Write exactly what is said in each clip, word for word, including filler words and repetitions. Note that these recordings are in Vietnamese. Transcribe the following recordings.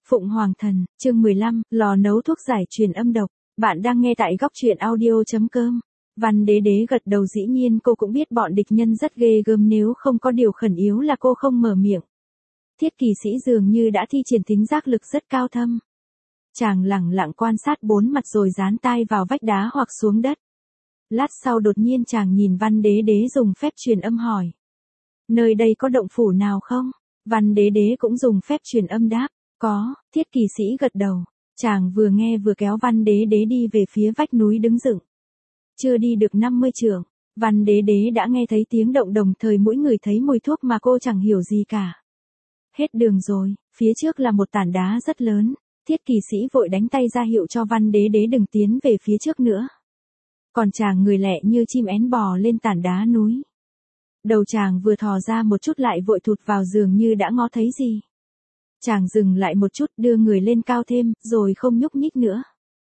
Phụng Hoàng Thần, chương mười lăm, lò nấu thuốc giải truyền âm độc. Bạn đang nghe tại góc truyện audio chấm com. Văn Đế Đế gật đầu, dĩ nhiên cô cũng biết bọn địch nhân rất ghê gớm, nếu không có điều khẩn yếu là cô không mở miệng. Thiết Kỳ Sĩ dường như đã thi triển tính giác lực rất cao thâm. Chàng lẳng lặng quan sát bốn mặt rồi dán tai vào vách đá hoặc xuống đất. Lát sau đột nhiên chàng nhìn Văn Đế Đế dùng phép truyền âm hỏi. Nơi đây có động phủ nào không? Văn Đế Đế cũng dùng phép truyền âm đáp. Có. Thiết Kỳ Sĩ gật đầu. Chàng vừa nghe vừa kéo Văn Đế Đế đi về phía vách núi đứng dựng. Chưa đi được năm mươi trượng, Văn Đế Đế đã nghe thấy tiếng động, đồng thời mỗi người thấy mùi thuốc mà cô chẳng hiểu gì cả. Hết đường rồi, phía trước là một tảng đá rất lớn. Thiết Kỳ Sĩ vội đánh tay ra hiệu cho Văn Đế Đế đừng tiến về phía trước nữa. Còn chàng người lẹ như chim én bò lên tảng đá núi. Đầu chàng vừa thò ra một chút lại vội thụt vào, giường như đã ngó thấy gì. Chàng dừng lại một chút, đưa người lên cao thêm, rồi không nhúc nhích nữa.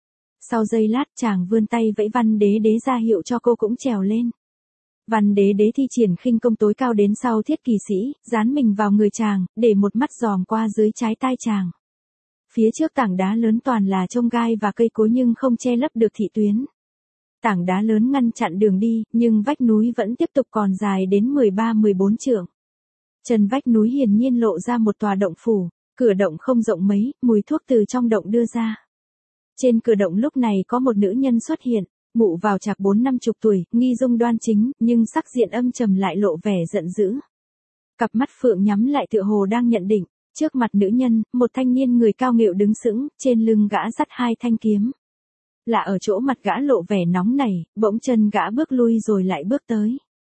Sau giây lát chàng vươn tay vẫy Văn Đế Đế ra hiệu cho cô cũng trèo lên. Văn Đế Đế thi triển khinh công tối cao đến sau Thiết Kỳ Sĩ, dán mình vào người chàng, để một mắt dòm qua dưới trái tai chàng. Phía trước tảng đá lớn toàn là chông gai và cây cối nhưng không che lấp được thị tuyến. Tảng đá lớn ngăn chặn đường đi, nhưng vách núi vẫn tiếp tục còn dài đến mười ba mười bốn trượng. Chân vách núi hiển nhiên lộ ra một tòa động phủ. Cửa động không rộng mấy, mùi thuốc từ trong động đưa ra. Trên cửa động lúc này có một nữ nhân xuất hiện, mụ vào chạc bốn năm chục tuổi, nghi dung đoan chính, nhưng sắc diện âm trầm lại lộ vẻ giận dữ. Cặp mắt phượng nhắm lại tựa hồ đang nhận định. Trước mặt nữ nhân, một thanh niên người cao nghệu đứng sững, trên lưng gã dắt hai thanh kiếm. Lạ ở chỗ mặt gã lộ vẻ nóng nảy, bỗng chân gã bước lui rồi lại bước tới.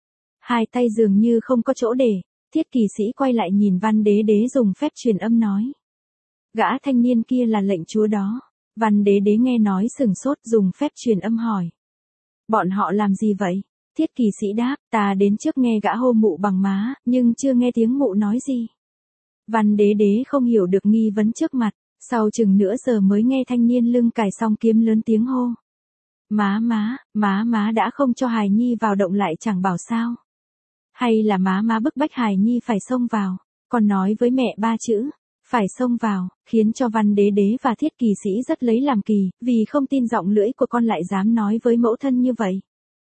Hai tay dường như không có chỗ để. Thiết Kỳ Sĩ quay lại nhìn Văn Đế Đế dùng phép truyền âm nói. Gã thanh niên kia là lệnh chúa đó. Văn Đế Đế nghe nói sừng sốt, dùng phép truyền âm hỏi. Bọn họ làm gì vậy? Thiết Kỳ Sĩ đáp, ta đến trước nghe gã hô mụ bằng má, nhưng chưa nghe tiếng mụ nói gì. Văn Đế Đế không hiểu được nghi vấn trước mặt, sau chừng nửa giờ mới nghe thanh niên lưng cài song kiếm lớn tiếng hô. Má má, má má đã không cho hài nhi vào động lại chẳng bảo sao. Hay là má má bức bách hài nhi phải xông vào, còn nói với mẹ ba chữ, phải xông vào, khiến cho Văn Đế Đế và Thiết Kỳ Sĩ rất lấy làm kỳ, vì không tin giọng lưỡi của con lại dám nói với mẫu thân như vậy.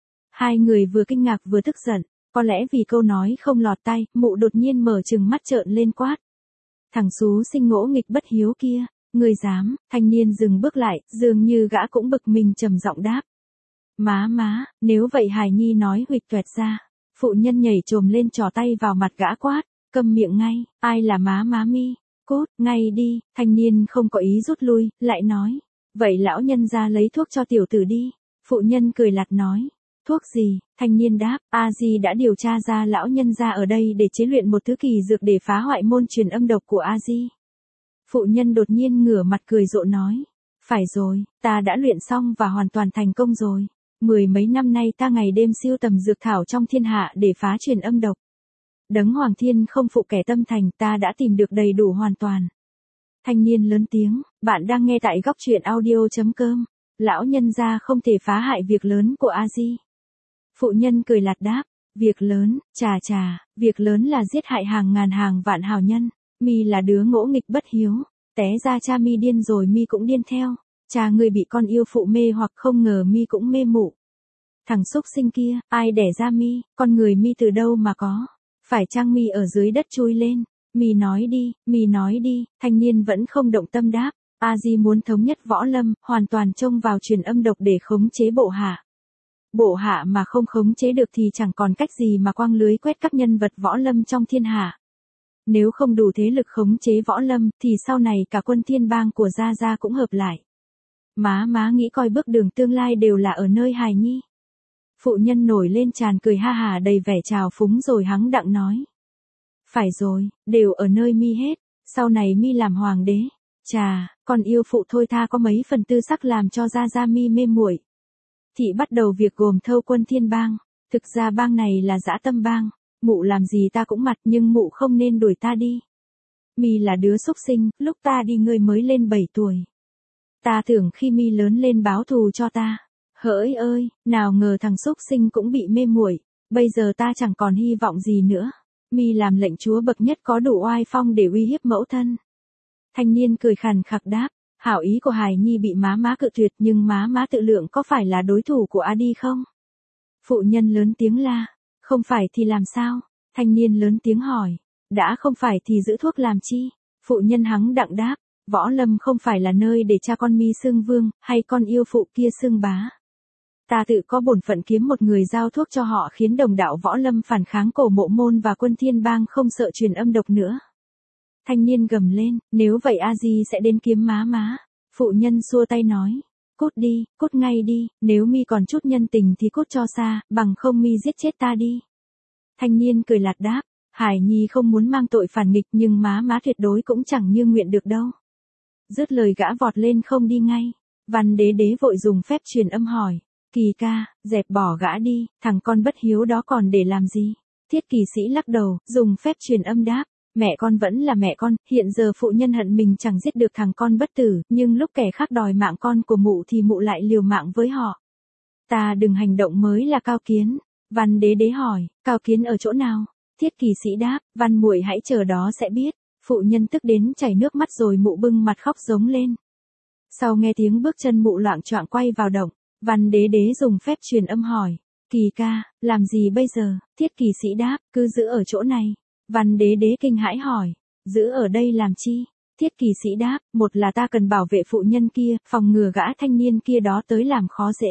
Hai người vừa kinh ngạc vừa tức giận, có lẽ vì câu nói không lọt tai, mụ đột nhiên mở trừng mắt trợn lên quát. Thằng xú sinh ngỗ nghịch bất hiếu kia, người dám? Thanh niên dừng bước lại, dường như gã cũng bực mình, trầm giọng đáp. Má má, nếu vậy hài nhi nói huỵch toẹt ra. Phụ nhân nhảy chồm lên trò tay vào mặt gã quát, câm miệng ngay, ai là má má mi, cút, ngay đi. Thanh niên không có ý rút lui, lại nói, vậy lão nhân ra lấy thuốc cho tiểu tử đi. Phụ nhân cười lạt nói, thuốc gì? Thanh niên đáp, A Di đã điều tra ra lão nhân ra ở đây để chế luyện một thứ kỳ dược để phá hoại môn truyền âm độc của A Di. Phụ nhân đột nhiên ngửa mặt cười rộ nói, phải rồi, ta đã luyện xong và hoàn toàn thành công rồi. Mười mấy năm nay ta ngày đêm siêu tầm dược thảo trong thiên hạ để phá truyền âm độc. Đấng Hoàng Thiên không phụ kẻ tâm thành, ta đã tìm được đầy đủ hoàn toàn. Thanh niên lớn tiếng, bạn đang nghe tại góc truyện audio chấm com. Lão nhân gia không thể phá hại việc lớn của A Di. Phụ nhân cười lạt đáp, việc lớn, chà chà, việc lớn là giết hại hàng ngàn hàng vạn hào nhân. Mi là đứa ngỗ nghịch bất hiếu, té ra cha mi điên rồi mi cũng điên theo. Cha ngươi bị con yêu phụ mê hoặc không ngờ mi cũng mê mụ. Thằng xúc sinh kia, ai đẻ ra mi, con người mi từ đâu mà có? Phải chăng mi ở dưới đất chui lên? Mi nói đi, mi nói đi. Thanh niên vẫn không động tâm đáp. A Di muốn thống nhất võ lâm, hoàn toàn trông vào truyền âm độc để khống chế bộ hạ. Bộ hạ mà không khống chế được thì chẳng còn cách gì mà quăng lưới quét các nhân vật võ lâm trong thiên hạ. Nếu không đủ thế lực khống chế võ lâm, thì sau này cả quân thiên bang của Gia Gia cũng hợp lại. Má má nghĩ coi bước đường tương lai đều là ở nơi hài nhi. Phụ nhân nổi lên tràn cười ha hà đầy vẻ trào phúng rồi hắng đặng nói. Phải rồi, đều ở nơi mi hết, sau này mi làm hoàng đế. Chà, con yêu phụ thôi tha có mấy phần tư sắc làm cho Gia Gia mi mê muội. Thị bắt đầu việc gồm thâu quân thiên bang, thực ra bang này là dã tâm bang, mụ làm gì ta cũng mặt nhưng mụ không nên đuổi ta đi. Mi là đứa xúc sinh, lúc ta đi ngươi mới lên bảy tuổi. Ta tưởng khi mi lớn lên báo thù cho ta. Hỡi ơi, nào ngờ thằng xúc sinh cũng bị mê muội, bây giờ ta chẳng còn hy vọng gì nữa. Mi làm lệnh chúa bậc nhất có đủ oai phong để uy hiếp mẫu thân. Thanh niên cười khàn khặc đáp, hảo ý của Hải Nhi bị má má cự tuyệt nhưng má má tự lượng có phải là đối thủ của A Đi không? Phụ nhân lớn tiếng la, không phải thì làm sao? Thanh niên lớn tiếng hỏi, đã không phải thì giữ thuốc làm chi? Phụ nhân hắng đặng đáp, võ lâm không phải là nơi để cha con mi xưng vương, hay con yêu phụ kia xưng bá. Ta tự có bổn phận kiếm một người giao thuốc cho họ khiến đồng đạo võ lâm phản kháng Cổ Mộ Môn và quân thiên bang không sợ truyền âm độc nữa. Thanh niên gầm lên, nếu vậy A Di sẽ đến kiếm má má. Phụ nhân xua tay nói, cút đi, cút ngay đi, nếu mi còn chút nhân tình thì cút cho xa, bằng không mi giết chết ta đi. Thanh niên cười lạt đáp, Hải Nhi không muốn mang tội phản nghịch nhưng má má tuyệt đối cũng chẳng như nguyện được đâu. Dứt lời gã vọt lên không đi ngay. Văn Đế Đế vội dùng phép truyền âm hỏi, Kỳ ca, dẹp bỏ gã đi, thằng con bất hiếu đó còn để làm gì? Thiết Kỳ Sĩ lắc đầu, dùng phép truyền âm đáp, mẹ con vẫn là mẹ con, hiện giờ phụ nhân hận mình chẳng giết được thằng con bất tử, nhưng lúc kẻ khác đòi mạng con của mụ thì mụ lại liều mạng với họ. Ta đừng hành động mới là cao kiến. Văn Đế Đế hỏi, cao kiến ở chỗ nào? Thiết Kỳ Sĩ đáp, Văn muội hãy chờ đó sẽ biết. Phụ nhân tức đến chảy nước mắt rồi mụ bưng mặt khóc giống lên. Sau nghe tiếng bước chân mụ loạng choạng quay vào động, Văn Đế Đế dùng phép truyền âm hỏi, Kỳ ca, làm gì bây giờ? Thiết Kỳ Sĩ đáp, cứ giữ ở chỗ này. Văn Đế Đế kinh hãi hỏi, giữ ở đây làm chi? Thiết Kỳ Sĩ đáp, một là ta cần bảo vệ phụ nhân kia, phòng ngừa gã thanh niên kia đó tới làm khó dễ.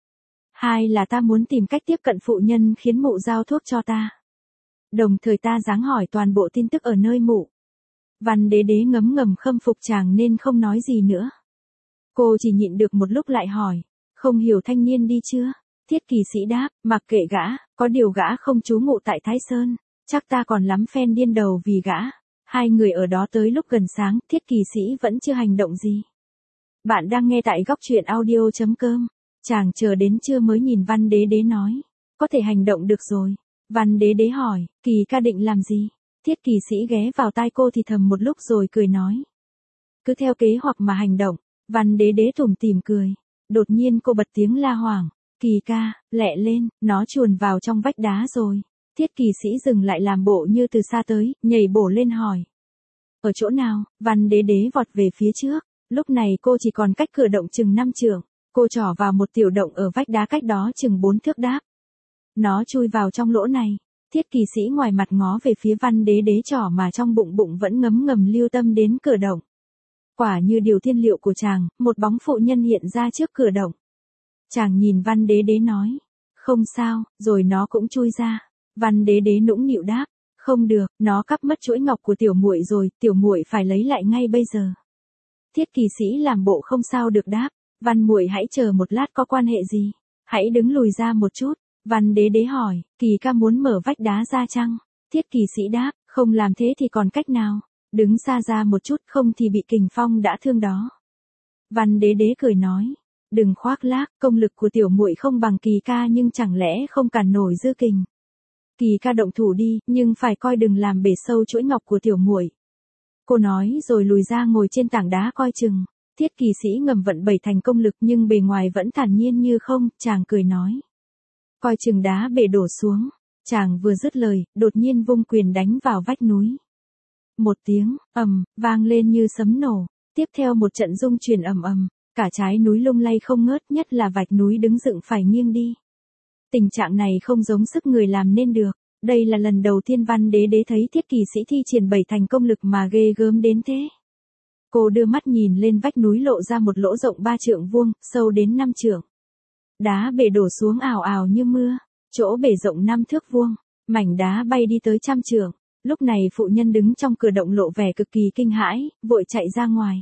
Hai là ta muốn tìm cách tiếp cận phụ nhân khiến mụ giao thuốc cho ta. Đồng thời ta giáng hỏi toàn bộ tin tức ở nơi mụ. Văn Đế Đế ngấm ngầm khâm phục chàng nên không nói gì nữa. Cô chỉ nhịn được một lúc lại hỏi, không hiểu thanh niên đi chưa? Thiết Kỳ Sĩ đáp, mặc kệ gã, có điều gã không trú ngụ tại Thái Sơn, chắc ta còn lắm phen điên đầu vì gã. Hai người ở đó tới lúc gần sáng, Thiết Kỳ Sĩ vẫn chưa hành động gì. Bạn đang nghe tại góc truyện audio chấm com. Chàng chờ đến trưa mới nhìn Văn Đế Đế nói, có thể hành động được rồi. Văn Đế Đế hỏi, Kỳ ca định làm gì? Thiết Kỳ Sĩ ghé vào tai cô thì thầm một lúc rồi cười nói, cứ theo kế hoạch mà hành động. Văn Đế Đế tủm tỉm cười. Đột nhiên cô bật tiếng la hoảng, Kỳ ca, lẹ lên, nó chuồn vào trong vách đá rồi. Thiết Kỳ Sĩ dừng lại làm bộ như từ xa tới, nhảy bổ lên hỏi, ở chỗ nào? Văn Đế Đế vọt về phía trước. Lúc này cô chỉ còn cách cửa động chừng năm trượng. Cô trỏ vào một tiểu động ở vách đá cách đó chừng bốn thước đáp. Nó chui vào trong lỗ này. Thiết Kỳ Sĩ ngoài mặt ngó về phía Văn Đế Đế trỏ mà trong bụng bụng vẫn ngấm ngầm lưu tâm đến cửa động. Quả như điều thiên liệu của chàng, một bóng phụ nhân hiện ra trước cửa động. Chàng nhìn Văn Đế Đế nói, không sao, rồi nó cũng chui ra. Văn Đế Đế nũng nịu đáp, không được, nó cắp mất chuỗi ngọc của tiểu muội rồi, tiểu muội phải lấy lại ngay bây giờ. Thiết Kỳ Sĩ làm bộ không sao được đáp, Văn muội hãy chờ một lát, có quan hệ gì? Hãy đứng lùi ra một chút. Văn Đế Đế hỏi, Kỳ ca muốn mở vách đá ra chăng? Thiết Kỳ Sĩ đáp, không làm thế thì còn cách nào? Đứng xa ra một chút, không thì bị kình phong đã thương đó. Văn Đế Đế cười nói, đừng khoác lác, công lực của tiểu muội không bằng Kỳ ca nhưng chẳng lẽ không cản nổi dư kình. Kỳ ca động thủ đi, nhưng phải coi đừng làm bể sâu chuỗi ngọc của tiểu muội. Cô nói rồi lùi ra ngồi trên tảng đá coi chừng. Thiết Kỳ Sĩ ngầm vận bảy thành công lực nhưng bề ngoài vẫn thản nhiên như không, chàng cười nói, coi chừng đá bể đổ xuống. Chàng vừa dứt lời, đột nhiên vung quyền đánh vào vách núi. Một tiếng ầm vang lên như sấm nổ, tiếp theo một trận rung chuyển ầm ầm, cả trái núi lung lay không ngớt, nhất là vạch núi đứng dựng phải nghiêng đi. Tình trạng này không giống sức người làm nên được. Đây là lần đầu tiên Văn Đế Đế thấy Thiết Kỳ Sĩ thi triển bảy thành công lực mà ghê gớm đến thế. Cô đưa mắt nhìn lên vách núi lộ ra một lỗ rộng ba trượng vuông, sâu đến năm trượng. Đá bể đổ xuống ào ào như mưa, chỗ bể rộng năm thước vuông, mảnh đá bay đi tới trăm trượng. Lúc này phụ nhân đứng trong cửa động lộ vẻ cực kỳ kinh hãi, vội chạy ra ngoài.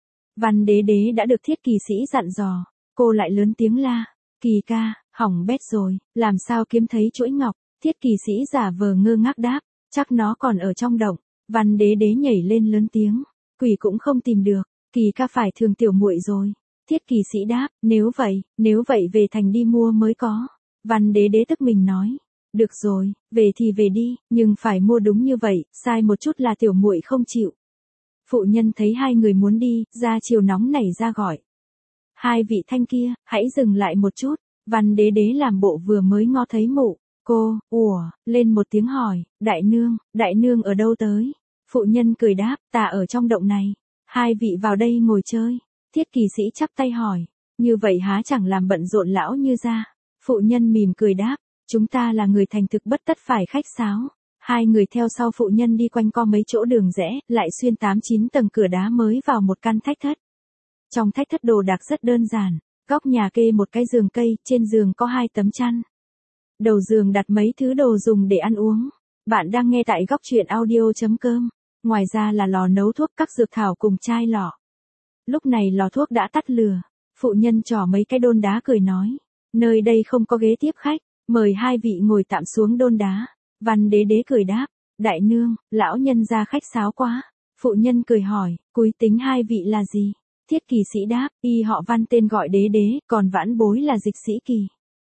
Văn Đế Đế đã được Thiết Kỳ Sĩ dặn dò, cô lại lớn tiếng la, Kỳ ca, hỏng bét rồi, làm sao kiếm thấy chuỗi ngọc? Thiết Kỳ Sĩ giả vờ ngơ ngác đáp, chắc nó còn ở trong động. Văn Đế Đế nhảy lên lớn tiếng, quỷ cũng không tìm được, Kỳ ca phải thương tiểu muội rồi. Thiết Kỳ Sĩ đáp, nếu vậy, nếu vậy về thành đi mua mới có. Văn Đế Đế tức mình nói, được rồi, về thì về đi, nhưng phải mua đúng như vậy, sai một chút là tiểu muội không chịu. Phụ nhân thấy hai người muốn đi, ra chiều nóng nảy ra gọi, hai vị thanh kia, hãy dừng lại một chút. Văn Đế Đế làm bộ vừa mới ngó thấy mụ. Cô, ủa, lên một tiếng hỏi, đại nương, đại nương ở đâu tới? Phụ nhân cười đáp, ta ở trong động này. Hai vị vào đây ngồi chơi. Thiết kỳ sĩ chắp tay hỏi. Như vậy há chẳng làm bận rộn lão Như gia. Phụ nhân mỉm cười đáp. Chúng ta là người thành thực bất tất phải khách sáo. Hai người theo sau phụ nhân đi quanh co mấy chỗ đường rẽ, lại xuyên tám chín tầng cửa đá mới vào một căn thách thất. Trong thách thất đồ đạc rất đơn giản. Góc nhà kê một cái giường cây, trên giường có hai tấm chăn. Đầu giường đặt mấy thứ đồ dùng để ăn uống. Bạn đang nghe tại góc truyện audio chấm com. Ngoài ra là lò nấu thuốc, các dược thảo cùng chai lọ. Lúc này lò thuốc đã tắt lửa. Phụ nhân trỏ mấy cái đôn đá cười nói. Nơi đây không có ghế tiếp khách, mời hai vị ngồi tạm xuống đôn đá. Văn đế đế cười đáp. Đại nương, lão nhân gia khách sáo quá. Phụ nhân cười hỏi, cúi tính hai vị là gì? Thiết kỳ sĩ đáp, y họ Văn tên gọi đế đế, còn vãn bối là dịch sĩ kỳ.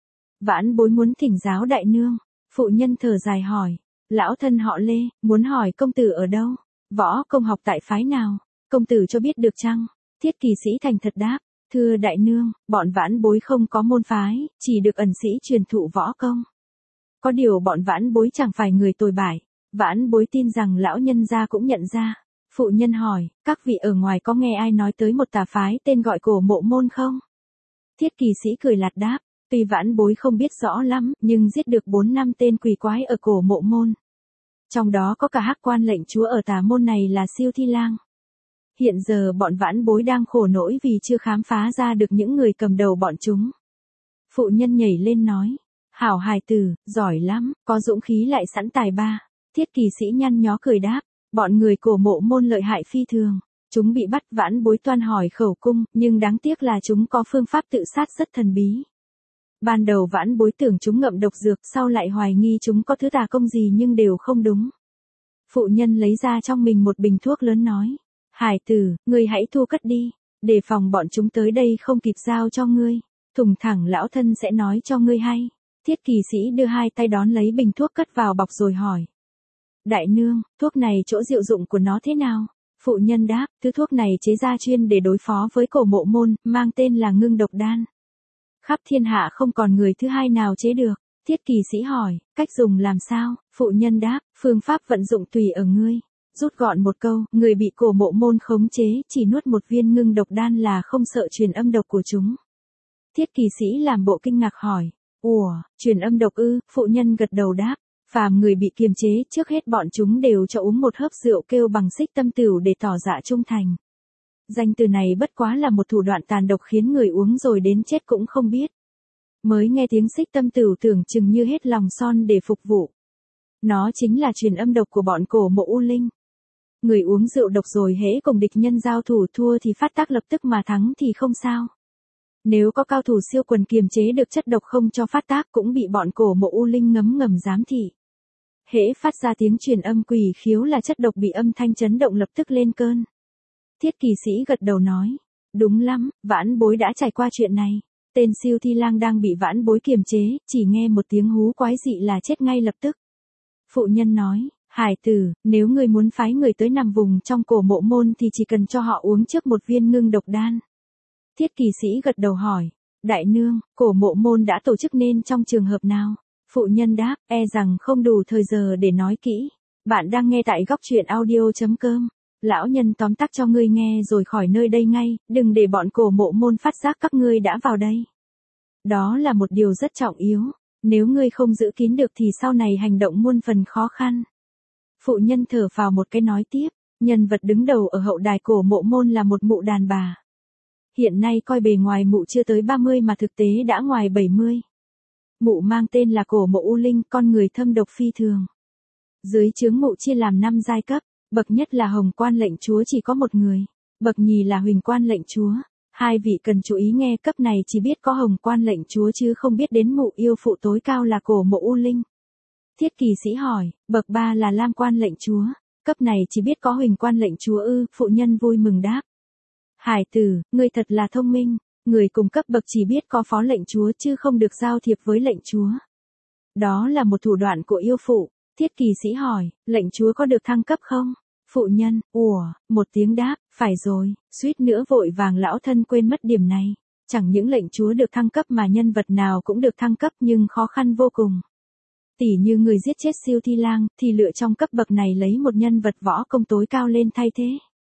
Vãn bối muốn thỉnh giáo đại nương. Phụ nhân thở dài hỏi. Lão thân họ Lê, muốn hỏi công tử ở đâu? Võ công học tại phái nào? Công tử cho biết được chăng? Thiết kỳ sĩ thành thật đáp. Thưa đại nương, bọn vãn bối không có môn phái, chỉ được ẩn sĩ truyền thụ võ công. Có điều bọn vãn bối chẳng phải người tồi bại. Vãn bối tin rằng lão nhân gia cũng nhận ra. Phụ nhân hỏi, các vị ở ngoài có nghe ai nói tới một tà phái tên gọi Cổ Mộ Môn không? Thiết kỳ sĩ cười lạt đáp. Tuy vãn bối không biết rõ lắm, nhưng giết được bốn năm tên quỷ quái ở Cổ Mộ Môn. Trong đó có cả Hắc Quan lệnh chúa ở tà môn này là Siêu Thi Lang. Hiện giờ bọn vãn bối đang khổ nỗi vì chưa khám phá ra được những người cầm đầu bọn chúng. Phụ nhân nhảy lên nói. Hảo hài tử, giỏi lắm, có dũng khí lại sẵn tài ba. Thiết kỳ sĩ nhăn nhó cười đáp. Bọn người Cổ Mộ Môn lợi hại phi thường. Chúng bị bắt vãn bối toan hỏi khẩu cung, nhưng đáng tiếc là chúng có phương pháp tự sát rất thần bí. Ban đầu vãn bối tưởng chúng ngậm độc dược, sau lại hoài nghi chúng có thứ tà công gì nhưng đều không đúng. Phụ nhân lấy ra trong mình một bình thuốc lớn nói. Hải tử, ngươi hãy thu cất đi, đề phòng bọn chúng tới đây không kịp giao cho ngươi. Thùng thẳng lão thân sẽ nói cho ngươi hay. Thiết kỳ sĩ đưa hai tay đón lấy bình thuốc cất vào bọc rồi hỏi. Đại nương, thuốc này chỗ diệu dụng của nó thế nào? Phụ nhân đáp, thứ thuốc này chế ra chuyên để đối phó với Cổ Mộ Môn, mang tên là ngưng độc đan. Khắp thiên hạ không còn người thứ hai nào chế được. Thiết kỳ sĩ hỏi, cách dùng làm sao? Phụ nhân đáp, phương pháp vận dụng tùy ở ngươi. Rút gọn một câu, người bị Cổ Mộ Môn khống chế, chỉ nuốt một viên ngưng độc đan là không sợ truyền âm độc của chúng. Thiết kỳ sĩ làm bộ kinh ngạc hỏi, ủa, truyền âm độc ư? Phụ nhân gật đầu đáp, phàm người bị kiềm chế, trước hết bọn chúng đều cho uống một hớp rượu kêu bằng xích tâm tửu để tỏ dạ trung thành. Danh từ này bất quá là một thủ đoạn tàn độc khiến người uống rồi đến chết cũng không biết. Mới nghe tiếng xích tâm tửu tưởng chừng như hết lòng son để phục vụ. Nó chính là truyền âm độc của bọn Cổ Mộ U Linh. Người uống rượu độc rồi hễ cùng địch nhân giao thủ thua thì phát tác lập tức mà thắng thì không sao. Nếu có cao thủ siêu quần kiềm chế được chất độc không cho phát tác cũng bị bọn Cổ Mộ U Linh ngấm ngầm giám thị. Hễ phát ra tiếng truyền âm quỷ khiếu là chất độc bị âm thanh chấn động lập tức lên cơn. Thiết kỳ sĩ gật đầu nói. Đúng lắm, vãn bối đã trải qua chuyện này. Tên Siêu Thi Lang đang bị vãn bối kiềm chế, chỉ nghe một tiếng hú quái dị là chết ngay lập tức. Phụ nhân nói, hải tử, nếu ngươi muốn phái người tới nằm vùng trong Cổ Mộ Môn thì chỉ cần cho họ uống trước một viên ngưng độc đan. Thiết kỳ sĩ gật đầu hỏi, đại nương, Cổ Mộ Môn đã tổ chức nên trong trường hợp nào? Phụ nhân đáp, e rằng không đủ thời giờ để nói kỹ. Bạn đang nghe tại góc truyện audio chấm com. Lão nhân tóm tắt cho ngươi nghe rồi khỏi nơi đây ngay, đừng để bọn Cổ Mộ Môn phát giác các ngươi đã vào đây. Đó là một điều rất trọng yếu, nếu ngươi không giữ kín được thì sau này hành động muôn phần khó khăn. Phụ nhân thở phào một cái nói tiếp, nhân vật đứng đầu ở hậu đài Cổ Mộ Môn là một mụ đàn bà. Hiện nay coi bề ngoài mụ chưa tới ba mươi mà thực tế đã ngoài bảy mươi. Mụ mang tên là Cổ Mộ U Linh, con người thâm độc phi thường. Dưới trướng mụ chia làm năm giai cấp. Bậc nhất là Hồng Quan lệnh chúa chỉ có một người. Bậc nhì là Huỳnh Quan lệnh chúa. Hai vị cần chú ý nghe, cấp này chỉ biết có Hồng Quan lệnh chúa chứ không biết đến mụ yêu phụ tối cao là Cổ Mộ U Linh. Thiết kỳ sĩ hỏi, bậc ba là Lam Quan lệnh chúa. Cấp này chỉ biết có Huỳnh Quan lệnh chúa ư? Phụ nhân vui mừng đáp. Hải tử, ngươi thật là thông minh. Người cùng cấp bậc chỉ biết có phó lệnh chúa chứ không được giao thiệp với lệnh chúa. Đó là một thủ đoạn của yêu phụ. Thiết kỳ sĩ hỏi, lệnh chúa có được thăng cấp không? Phụ nhân, ủa, một tiếng đáp, phải rồi, suýt nữa vội vàng lão thân quên mất điểm này. Chẳng những lệnh chúa được thăng cấp mà nhân vật nào cũng được thăng cấp nhưng khó khăn vô cùng. Tỉ như người giết chết Siêu Thi Lang, thì lựa trong cấp bậc này lấy một nhân vật võ công tối cao lên thay thế.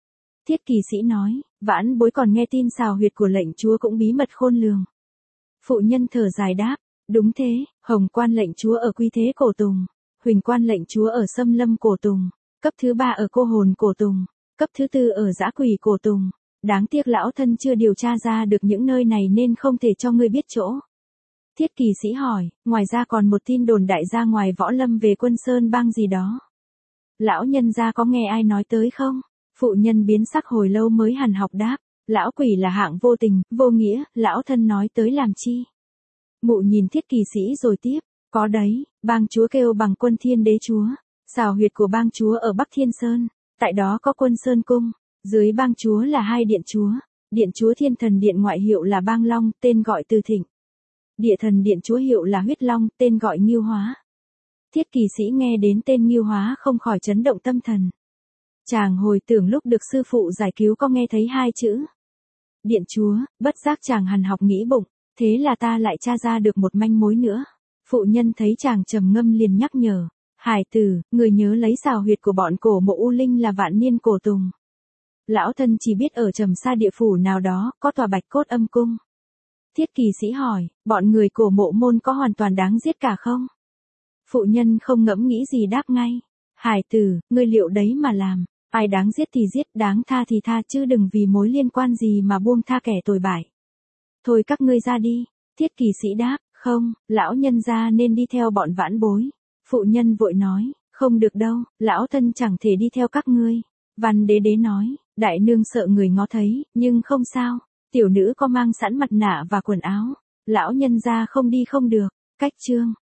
Thiết kỳ sĩ nói, vãn bối còn nghe tin xào huyệt của lệnh chúa cũng bí mật khôn lường. Phụ nhân thở dài đáp, đúng thế, hồng quan lệnh chúa ở Quy Thế Cổ Tùng, huỳnh quan lệnh chúa ở Xâm Lâm Cổ Tùng, cấp thứ ba ở Cô Hồn Cổ Tùng, cấp thứ tư ở Dã Quỷ Cổ Tùng. Đáng tiếc lão thân chưa điều tra ra được những nơi này nên không thể cho ngươi biết chỗ. Thiết kỳ sĩ hỏi, ngoài ra còn một tin đồn đại ra ngoài võ lâm về Quân Sơn Bang gì đó. Lão nhân gia có nghe ai nói tới không? Phụ nhân biến sắc hồi lâu mới hằn học đáp, lão quỷ là hạng vô tình, vô nghĩa, lão thân nói tới làm chi? Mụ nhìn thiết kỳ sĩ rồi tiếp, có đấy, bang chúa kêu bằng Quân Thiên Đế chúa, xào huyệt của bang chúa ở Bắc Thiên Sơn, tại đó có Quân Sơn Cung, dưới bang chúa là hai điện chúa, điện chúa Thiên Thần Điện ngoại hiệu là Bang Long, tên gọi Từ Thịnh. Địa Thần Điện chúa hiệu là Huyết Long, tên gọi Ngưu Hóa. Thiết kỳ sĩ nghe đến tên Ngưu Hóa không khỏi chấn động tâm thần. Chàng hồi tưởng lúc được sư phụ giải cứu có nghe thấy hai chữ điện chúa, bất giác chàng hằn học nghĩ bụng, thế là ta lại tra ra được một manh mối nữa. Phụ nhân thấy chàng trầm ngâm liền nhắc nhở, hải tử, người nhớ lấy xào huyệt của bọn cổ mộ U Linh là Vạn Niên Cổ Tùng. Lão thân chỉ biết ở trầm xa địa phủ nào đó có tòa Bạch Cốt Âm Cung. Thiết kỳ sĩ hỏi, bọn người cổ mộ môn có hoàn toàn đáng giết cả không? Phụ nhân không ngẫm nghĩ gì đáp ngay, hải tử, ngươi liệu đấy mà làm, ai đáng giết thì giết, đáng tha thì tha, chứ đừng vì mối liên quan gì mà buông tha kẻ tồi bại. Thôi các ngươi ra đi. Thiết kỳ sĩ đáp, không, lão nhân gia nên đi theo bọn vãn bối. Phụ nhân vội nói, không được đâu, lão thân chẳng thể đi theo các ngươi. Văn đế đế nói, đại nương sợ người ngó thấy, nhưng không sao, tiểu nữ có mang sẵn mặt nạ và quần áo, lão nhân gia không đi không được. Cách chương